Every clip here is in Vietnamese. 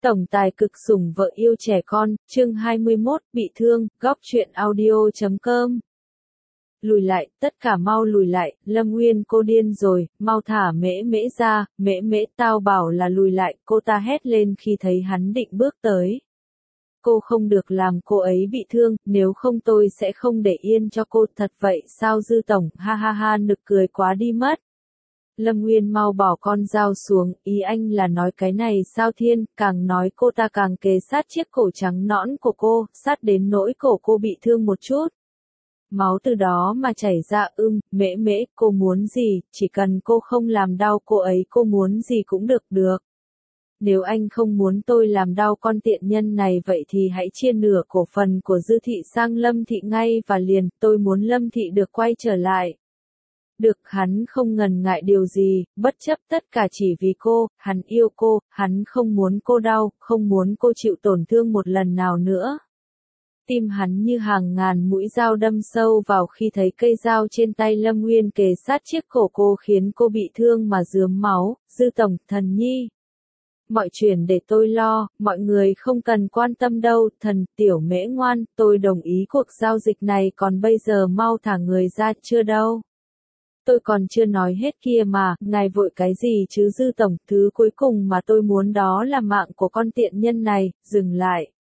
Tổng tài cực sủng vợ yêu trẻ con, chương 21, bị thương, góc truyện audio.com. Lùi lại, tất cả mau lùi lại, Lâm Nguyên cô điên rồi, mau thả mễ mễ ra, mễ mễ tao bảo là lùi lại, cô ta hét lên khi thấy hắn định bước tới. Cô không được làm cô ấy bị thương, nếu không tôi sẽ không để yên cho cô, thật vậy sao Dư Tổng, ha ha ha nực cười quá đi mất. Lâm Nguyên mau bỏ con dao xuống, ý anh là nói cái này sao Thiên, càng nói cô ta càng kề sát chiếc cổ trắng nõn của cô, sát đến nỗi cổ cô bị thương một chút. Máu từ đó mà chảy ra mễ mễ, cô muốn gì, chỉ cần cô không làm đau cô ấy cô muốn gì cũng được. Nếu anh không muốn tôi làm đau con tiện nhân này vậy thì hãy chia nửa cổ phần của Dư Thị sang Lâm Thị ngay và liền, tôi muốn Lâm Thị được quay trở lại. Được, hắn không ngần ngại điều gì, bất chấp tất cả chỉ vì cô, hắn yêu cô, hắn không muốn cô đau, không muốn cô chịu tổn thương một lần nào nữa. Tim hắn như hàng ngàn mũi dao đâm sâu vào khi thấy cây dao trên tay Lâm Nguyên kề sát chiếc cổ cô khiến cô bị thương mà rướm máu. Dư Tổng, Thần Nhi. Mọi chuyện để tôi lo, mọi người không cần quan tâm đâu, thần, tiểu mễ ngoan, tôi đồng ý cuộc giao dịch này còn bây giờ mau thả người ra, chưa đâu. Tôi còn chưa nói hết kia mà, ngài vội cái gì chứ Dư Tổng, thứ cuối cùng mà tôi muốn đó là mạng của con tiện nhân này, dừng lại.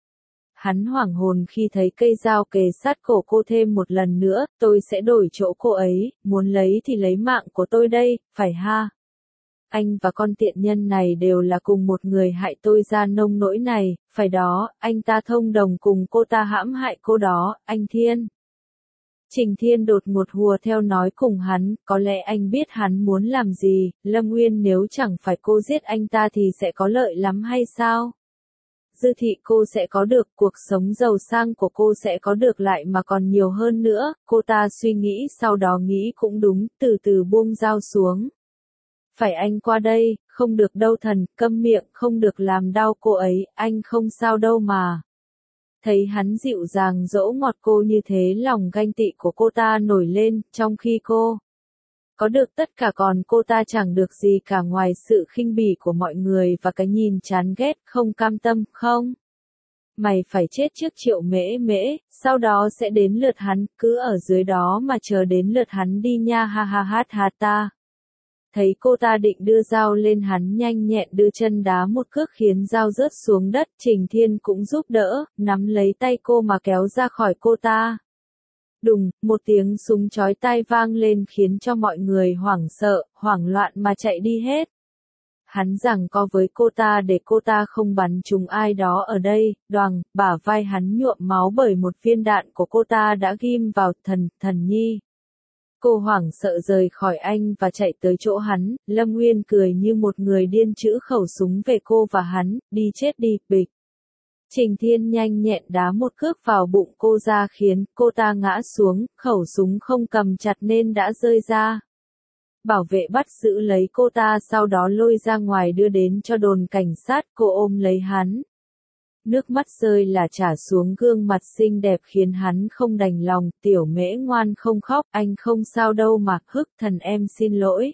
Hắn hoảng hồn khi thấy cây dao kề sát cổ cô thêm một lần nữa, tôi sẽ đổi chỗ cô ấy, muốn lấy thì lấy mạng của tôi đây, phải ha. Anh và con tiện nhân này đều là cùng một người hại tôi ra nông nỗi này, phải đó, anh ta thông đồng cùng cô ta hãm hại cô đó, anh Thiên. Trình Thiên đột ngột hùa theo nói cùng hắn, có lẽ anh biết hắn muốn làm gì, Lâm Nguyên nếu chẳng phải cô giết anh ta thì sẽ có lợi lắm hay sao? Dư Thị cô sẽ có được, cuộc sống giàu sang của cô sẽ có được lại mà còn nhiều hơn nữa, cô ta suy nghĩ sau đó nghĩ cũng đúng, từ từ buông dao xuống. Phải anh qua đây, không được đâu thần, câm miệng, không được làm đau cô ấy, anh không sao đâu mà. Thấy hắn dịu dàng dỗ ngọt cô như thế lòng ganh tị của cô ta nổi lên, trong khi cô có được tất cả còn cô ta chẳng được gì cả ngoài sự khinh bỉ của mọi người và cái nhìn chán ghét, không cam tâm, không. Mày phải chết trước Triệu Mễ Mễ, sau đó sẽ đến lượt hắn, cứ ở dưới đó mà chờ đến lượt hắn đi nha ha ha hát ha ta. Thấy cô ta định đưa dao lên hắn nhanh nhẹn đưa chân đá một cước khiến dao rớt xuống đất, Trình Thiên cũng giúp đỡ, nắm lấy tay cô mà kéo ra khỏi cô ta. Đùng, một tiếng súng chói tai vang lên khiến cho mọi người hoảng sợ, hoảng loạn mà chạy đi hết. Hắn giằng co với cô ta để cô ta không bắn trúng ai đó ở đây, đoàng, bả vai hắn nhuộm máu bởi một viên đạn của cô ta đã ghim vào, Thần Nhi. Cô hoảng sợ rời khỏi anh và chạy tới chỗ hắn, Lâm Nguyên cười như một người điên chữ khẩu súng về cô và hắn, đi chết đi, bịch. Trình Thiên nhanh nhẹn đá một cước vào bụng cô ra khiến cô ta ngã xuống, khẩu súng không cầm chặt nên đã rơi ra. Bảo vệ bắt giữ lấy cô ta sau đó lôi ra ngoài đưa đến cho đồn cảnh sát, cô ôm lấy hắn. Nước mắt rơi là trả xuống gương mặt xinh đẹp khiến hắn không đành lòng, tiểu mễ ngoan không khóc, anh không sao đâu mà, thần em xin lỗi.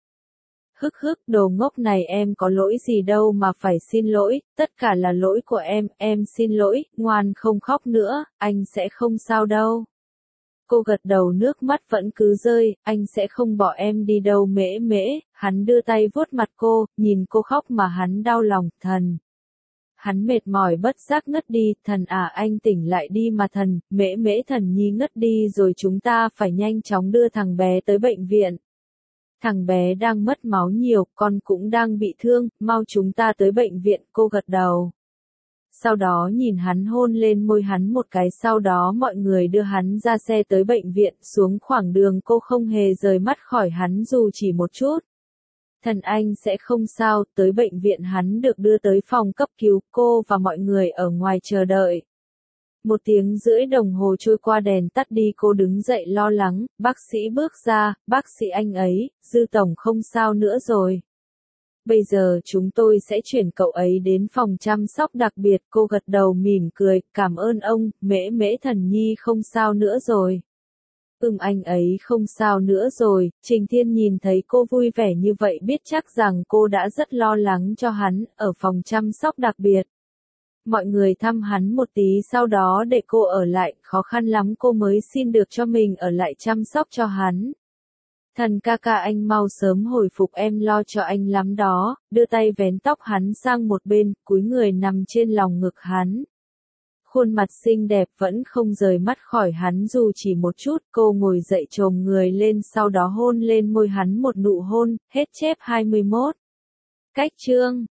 Đồ ngốc này em có lỗi gì đâu mà phải xin lỗi, tất cả là lỗi của em xin lỗi, ngoan không khóc nữa, anh sẽ không sao đâu. Cô gật đầu nước mắt vẫn cứ rơi, anh sẽ không bỏ em đi đâu mễ mễ, hắn đưa tay vuốt mặt cô, nhìn cô khóc mà hắn đau lòng, thần. Hắn mệt mỏi bất giác ngất đi, thần à anh tỉnh lại đi mà thần, mễ mễ Thần Nhi ngất đi rồi chúng ta phải nhanh chóng đưa thằng bé tới bệnh viện. Thằng bé đang mất máu nhiều, con cũng đang bị thương, mau chúng ta tới bệnh viện, cô gật đầu. Sau đó nhìn hắn hôn lên môi hắn một cái sau đó mọi người đưa hắn ra xe tới bệnh viện, xuống khoảng đường cô không hề rời mắt khỏi hắn dù chỉ một chút. Thần anh sẽ không sao, tới bệnh viện hắn được đưa tới phòng cấp cứu, cô và mọi người ở ngoài chờ đợi. 1 tiếng rưỡi đồng hồ trôi qua đèn tắt đi cô đứng dậy lo lắng, bác sĩ bước ra, bác sĩ anh ấy, Dư Tổng không sao nữa rồi. Bây giờ chúng tôi sẽ chuyển cậu ấy đến phòng chăm sóc đặc biệt, cô gật đầu mỉm cười, cảm ơn ông, mễ mễ Thần Nhi không sao nữa rồi. Anh ấy không sao nữa rồi. Trình Thiên nhìn thấy cô vui vẻ như vậy biết chắc rằng cô đã rất lo lắng cho hắn, ở phòng chăm sóc đặc biệt. Mọi người thăm hắn một tí sau đó để cô ở lại, khó khăn lắm cô mới xin được cho mình ở lại chăm sóc cho hắn. Thần ca ca anh mau sớm hồi phục, em lo cho anh lắm đó, đưa tay vén tóc hắn sang một bên, cúi người nằm trên lòng ngực hắn. Khuôn mặt xinh đẹp vẫn không rời mắt khỏi hắn dù chỉ một chút, cô ngồi dậy chồm người lên sau đó hôn lên môi hắn một nụ hôn, hết chép 21. Cách chương